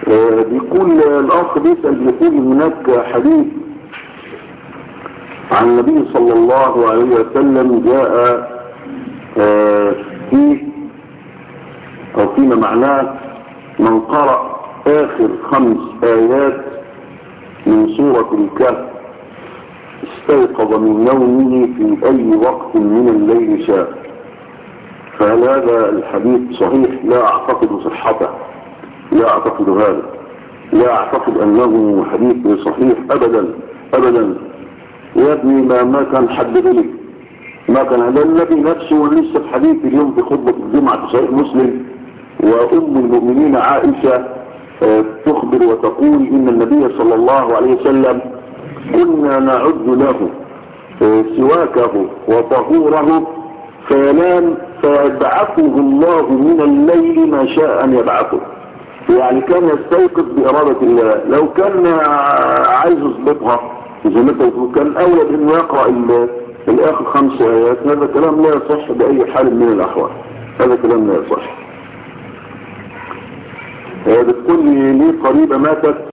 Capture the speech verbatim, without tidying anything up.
آه بيقول الأخ بيسأل، بيقول هناك حديث عن النبي صلى الله عليه وسلم جاء آه فيه أو فيما معناه: من قرأ آخر خمس آيات من سورة الكهف استيقظ من نومه في أي وقت من الليل شاء. فهل هذا الحديث صحيح؟ لا أعتقد صحته، لا أعتقد هذا، لا أعتقد أنه حديث صحيح أبدا أبدا. يا ابني ما, ما كان حد ذلك، ما كان هذا النبي نفسه لسه في حديث اليوم في خطبة الجمعة في صحيح مسلم، وأم المؤمنين عائشة تخبر وتقول إن النبي صلى الله عليه وسلم كنا نعد له سواكه وطهوره فينام فيبعثه الله من الليل ما شاء أن يبعثه. يعني كان يستيقظ بإرادة الله. لو كان عايز يظبطها زي ما انت كان أولى بأنه يقرأ الآخر خمس آيات. هذا كلام لا يصح بأي حال من الأحوال، هذا كلام لا يصح. بتقول لي ليه قريبة ماتت